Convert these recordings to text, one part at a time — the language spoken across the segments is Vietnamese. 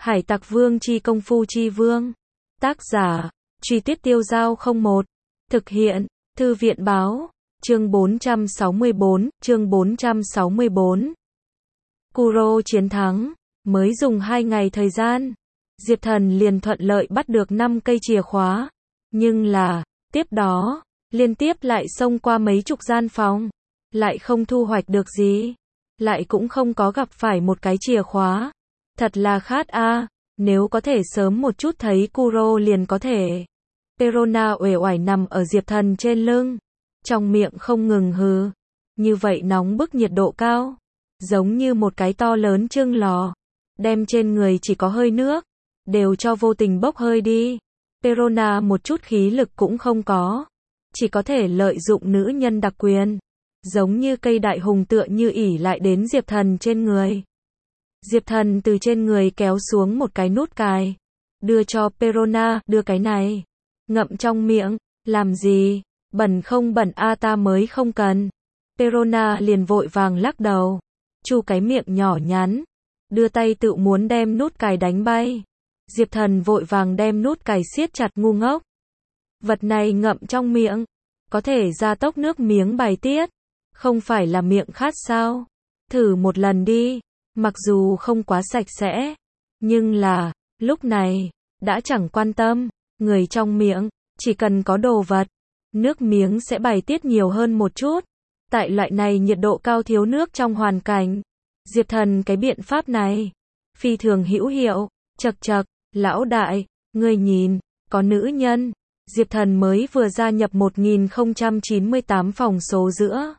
Hải Tặc Vương chi công phu chi vương. Tác giả, Truy Tuyết Tiêu Dao 01. Thực hiện, Thư viện báo. Chương 464. Kuro chiến thắng. Mới dùng 2 ngày thời gian, Diệp Thần liền thuận lợi bắt được 5 cây chìa khóa. Nhưng là, tiếp đó, liên tiếp lại xông qua mấy chục gian phòng, lại không thu hoạch được gì, lại cũng không có gặp phải một cái chìa khóa. Thật là khát a, nếu có thể sớm một chút thấy Kuro liền có thể. Perona uể oải nằm ở Diệp Thần trên lưng, trong miệng không ngừng hừ. Như vậy nóng bức nhiệt độ cao, giống như một cái to lớn chưng lò, đem trên người chỉ có hơi nước, đều cho vô tình bốc hơi đi. Perona một chút khí lực cũng không có, chỉ có thể lợi dụng nữ nhân đặc quyền, giống như cây đại hùng tựa như ỉ lại đến Diệp Thần trên người. Diệp Thần từ trên người kéo xuống một cái nút cài, đưa cho Perona, đưa cái này, ngậm trong miệng, làm gì, bẩn không bẩn a, ta mới không cần. Perona liền vội vàng lắc đầu, chu cái miệng nhỏ nhắn, đưa tay tự muốn đem nút cài đánh bay. Diệp Thần vội vàng đem nút cài siết chặt, ngu ngốc. Vật này ngậm trong miệng, có thể gia tốc nước miếng bài tiết, không phải là miệng khát sao? Thử một lần đi. Mặc dù không quá sạch sẽ, nhưng là, lúc này, đã chẳng quan tâm, người trong miệng, chỉ cần có đồ vật, nước miếng sẽ bài tiết nhiều hơn một chút. Tại loại này nhiệt độ cao thiếu nước trong hoàn cảnh, Diệp Thần cái biện pháp này, phi thường hữu hiệu. Chậc chậc, lão đại, ngươi nhìn, có nữ nhân. Diệp Thần mới vừa gia nhập 1098 phòng số giữa,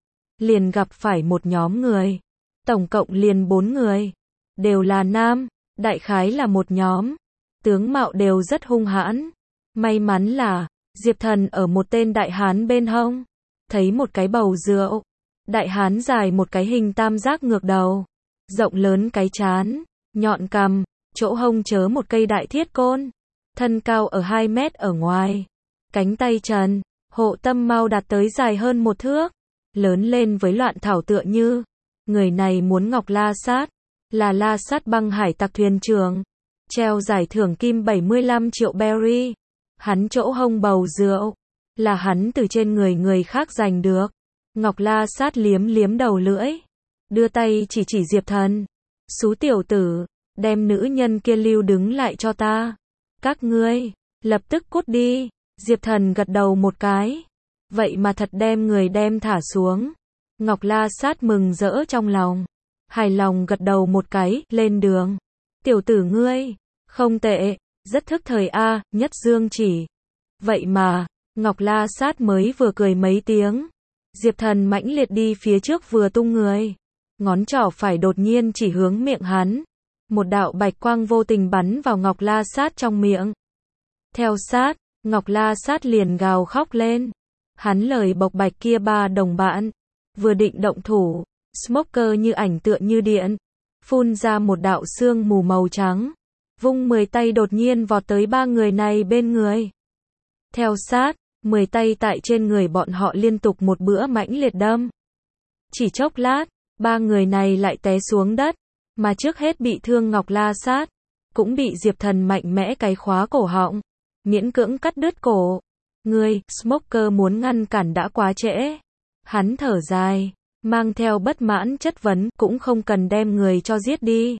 liền gặp phải một nhóm người. Tổng cộng liền 4 người, đều là nam, đại khái là một nhóm, tướng mạo đều rất hung hãn. May mắn là, Diệp Thần ở một tên đại hán bên hông, thấy một cái bầu rượu. Đại hán dài một cái hình tam giác ngược đầu, rộng lớn cái trán, nhọn cằm, chỗ hông chớ một cây đại thiết côn, thân cao ở 2 mét ở ngoài, cánh tay trần, hộ tâm mau đạt tới dài hơn 1 thước, lớn lên với loạn thảo tựa như. Người này muốn Ngọc La Sát, là La Sát băng hải tặc thuyền trưởng, treo giải thưởng kim 75 triệu berry. Hắn chỗ hông bầu rượu, là hắn từ trên người người khác giành được. Ngọc La Sát liếm liếm đầu lưỡi, đưa tay chỉ chỉ Diệp Thần. Xú tiểu tử, đem nữ nhân kia lưu đứng lại cho ta. Các ngươi, lập tức cút đi. Diệp Thần gật đầu một cái. Vậy mà thật đem người đem thả xuống. Ngọc La Sát mừng rỡ trong lòng, hài lòng gật đầu một cái, lên đường. Tiểu tử ngươi, không tệ, rất thức thời a, nhất dương chỉ. Vậy mà, Ngọc La Sát mới vừa cười mấy tiếng, Diệp Thần mãnh liệt đi phía trước vừa tung người, ngón trỏ phải đột nhiên chỉ hướng miệng hắn. Một đạo bạch quang vô tình bắn vào Ngọc La Sát trong miệng. Theo sát, Ngọc La Sát liền gào khóc lên. Hắn lời bộc bạch kia ba đồng bạn, vừa định động thủ, Smoker như ảnh tựa như điện, phun ra một đạo sương mù màu trắng, vung 10 tay đột nhiên vọt tới 3 người này bên người. Theo sát, 10 tay tại trên người bọn họ liên tục một bữa mãnh liệt đâm. Chỉ chốc lát, 3 người này lại té xuống đất, mà trước hết bị thương Ngọc La Sát, cũng bị Diệp Thần mạnh mẽ cái khóa cổ họng, miễn cưỡng cắt đứt cổ. Ngươi, Smoker muốn ngăn cản đã quá trễ. Hắn thở dài, mang theo bất mãn chất vấn, cũng không cần đem người cho giết đi.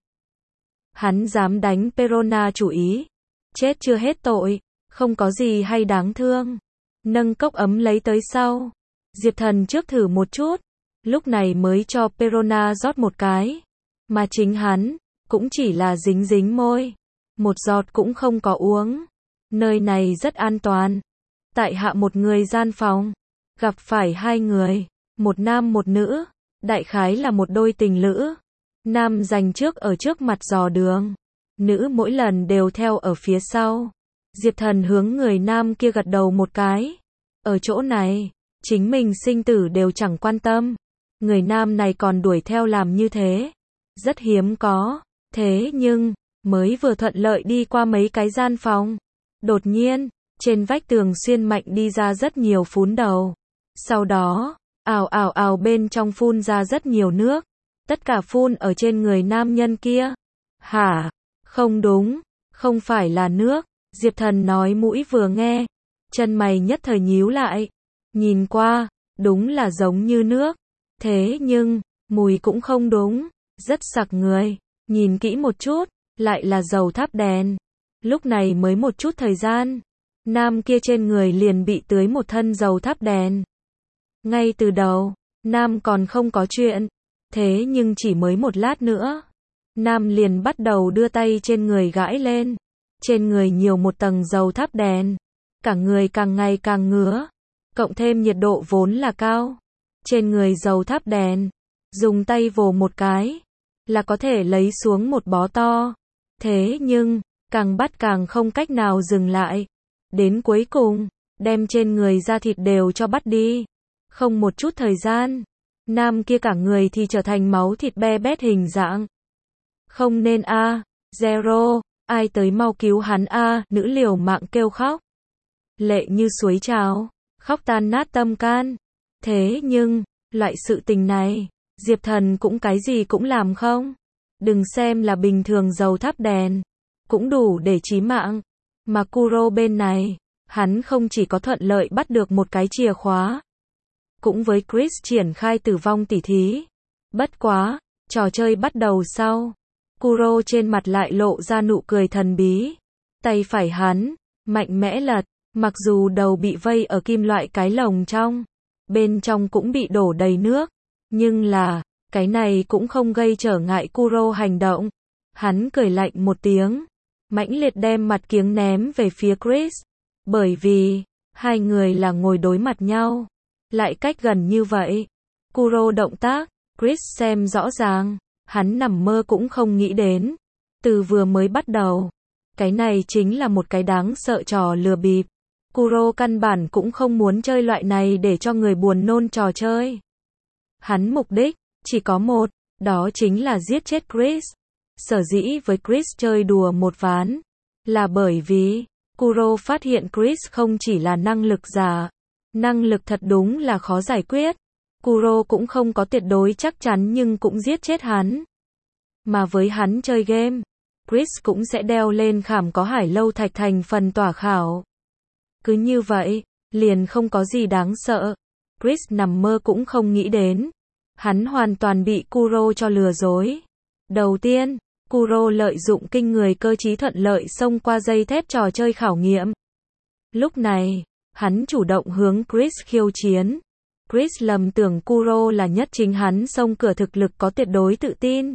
Hắn dám đánh Perona chủ ý, chết chưa hết tội, không có gì hay đáng thương. Nâng cốc ấm lấy tới sau. Diệp Thần trước thử một chút, lúc này mới cho Perona rót một cái, mà chính hắn, cũng chỉ là dính dính môi, một giọt cũng không có uống. Nơi này rất an toàn. Tại hạ một người gian phòng, gặp phải 2 người, một nam một nữ, đại khái là một đôi tình lữ. Nam giành trước ở trước mặt dò đường, nữ mỗi lần đều theo ở phía sau. Diệp Thần hướng người nam kia gật đầu một cái. Ở chỗ này, chính mình sinh tử đều chẳng quan tâm. Người nam này còn đuổi theo làm như thế, rất hiếm có. Thế nhưng, mới vừa thuận lợi đi qua mấy cái gian phòng, đột nhiên, trên vách tường xuyên mạnh đi ra rất nhiều phún đầu. Sau đó, ào ào ào bên trong phun ra rất nhiều nước. Tất cả phun ở trên người nam nhân kia. Hả? Không đúng, không phải là nước. Diệp Thần nói mũi vừa nghe, chân mày nhất thời nhíu lại. Nhìn qua, đúng là giống như nước. Thế nhưng, mùi cũng không đúng, rất sặc người. Nhìn kỹ một chút, lại là dầu thắp đèn. Lúc này mới một chút thời gian, nam kia trên người liền bị tưới một thân dầu thắp đèn. Ngay từ đầu, nam còn không có chuyện, thế nhưng chỉ mới một lát nữa, nam liền bắt đầu đưa tay trên người gãi lên. Trên người nhiều một tầng dầu thắp đèn, cả người càng ngày càng ngứa, cộng thêm nhiệt độ vốn là cao. Trên người dầu thắp đèn, dùng tay vồ một cái, là có thể lấy xuống một bó to. Thế nhưng, càng bắt càng không cách nào dừng lại. Đến cuối cùng, đem trên người da thịt đều cho bắt đi. Không một chút thời gian, nam kia cả người thì trở thành máu thịt be bét hình dạng. Không nên a, Zero, ai tới mau cứu hắn a, nữ liều mạng kêu khóc. Lệ như suối trào, khóc tan nát tâm can. Thế nhưng, loại sự tình này, Diệp Thần cũng cái gì cũng làm không. Đừng xem là bình thường dầu thắp đèn, cũng đủ để chí mạng. Mà Kuro bên này, hắn không chỉ có thuận lợi bắt được một cái chìa khóa, cũng với Chris triển khai tử vong tỉ thí. Bất quá, trò chơi bắt đầu sau, Kuro trên mặt lại lộ ra nụ cười thần bí. Tay phải hắn, mạnh mẽ lật, mặc dù đầu bị vây ở kim loại cái lồng trong, bên trong cũng bị đổ đầy nước, nhưng là, cái này cũng không gây trở ngại Kuro hành động. Hắn cười lạnh một tiếng, mãnh liệt đem mặt kiếng ném về phía Chris, bởi vì, hai người là ngồi đối mặt nhau, lại cách gần như vậy. Kuro động tác, Chris xem rõ ràng, hắn nằm mơ cũng không nghĩ đến. Từ vừa mới bắt đầu, cái này chính là một cái đáng sợ trò lừa bịp. Kuro căn bản cũng không muốn chơi loại này để cho người buồn nôn trò chơi. Hắn mục đích chỉ có một, đó chính là giết chết Chris. Sở dĩ với Chris chơi đùa một ván, là bởi vì Kuro phát hiện Chris không chỉ là năng lực giả, năng lực thật đúng là khó giải quyết. Kuro cũng không có tuyệt đối chắc chắn nhưng cũng giết chết hắn. Mà với hắn chơi game, Chris cũng sẽ đeo lên khảm có hải lâu thạch thành phần tỏa khảo. Cứ như vậy, liền không có gì đáng sợ. Chris nằm mơ cũng không nghĩ đến. Hắn hoàn toàn bị Kuro cho lừa dối. Đầu tiên, Kuro lợi dụng kinh người cơ trí thuận lợi xông qua dây thép trò chơi khảo nghiệm. Lúc này, hắn chủ động hướng Chris khiêu chiến. Chris lầm tưởng Kuro là nhất chính hắn xông cửa thực lực có tuyệt đối tự tin.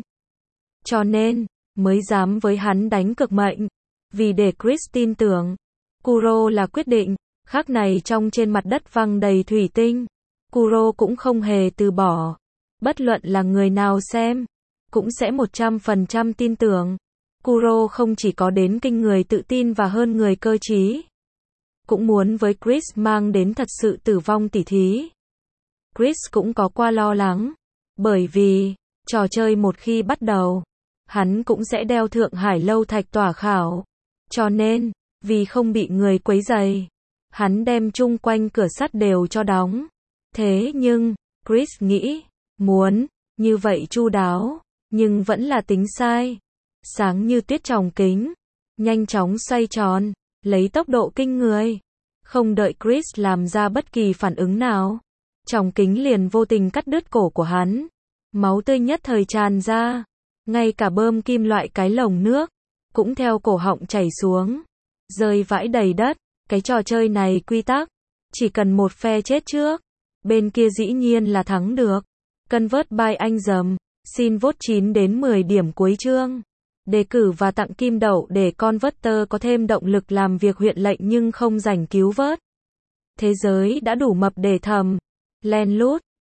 Cho nên, mới dám với hắn đánh cược mệnh. Vì để Chris tin tưởng, Kuro là quyết định, khác này trong trên mặt đất văng đầy thủy tinh. Kuro cũng không hề từ bỏ. Bất luận là người nào xem, cũng sẽ 100% tin tưởng. Kuro không chỉ có đến kinh người tự tin và hơn người cơ trí, cũng muốn với Chris mang đến thật sự tử vong tỉ thí. Chris cũng có qua lo lắng, bởi vì, trò chơi một khi bắt đầu, hắn cũng sẽ đeo Thượng Hải lâu thạch tỏa khảo. Cho nên, vì không bị người quấy rầy, hắn đem chung quanh cửa sắt đều cho đóng. Thế nhưng, Chris nghĩ, muốn, như vậy chu đáo, nhưng vẫn là tính sai. Sáng như tuyết tròng kính, nhanh chóng xoay tròn, lấy tốc độ kinh người. Không đợi Chris làm ra bất kỳ phản ứng nào, tròng kính liền vô tình cắt đứt cổ của hắn. Máu tươi nhất thời tràn ra, ngay cả bơm kim loại cái lồng nước, cũng theo cổ họng chảy xuống, rơi vãi đầy đất. Cái trò chơi này quy tắc, chỉ cần một phe chết trước, bên kia dĩ nhiên là thắng được. Convert by anh dầm, xin vote 9 đến 10 điểm cuối chương. Đề cử và tặng kim đậu để Converter có thêm động lực làm việc huyện lệnh nhưng không rảnh cứu vớt. Thế giới đã đủ mập để thầm, len lút,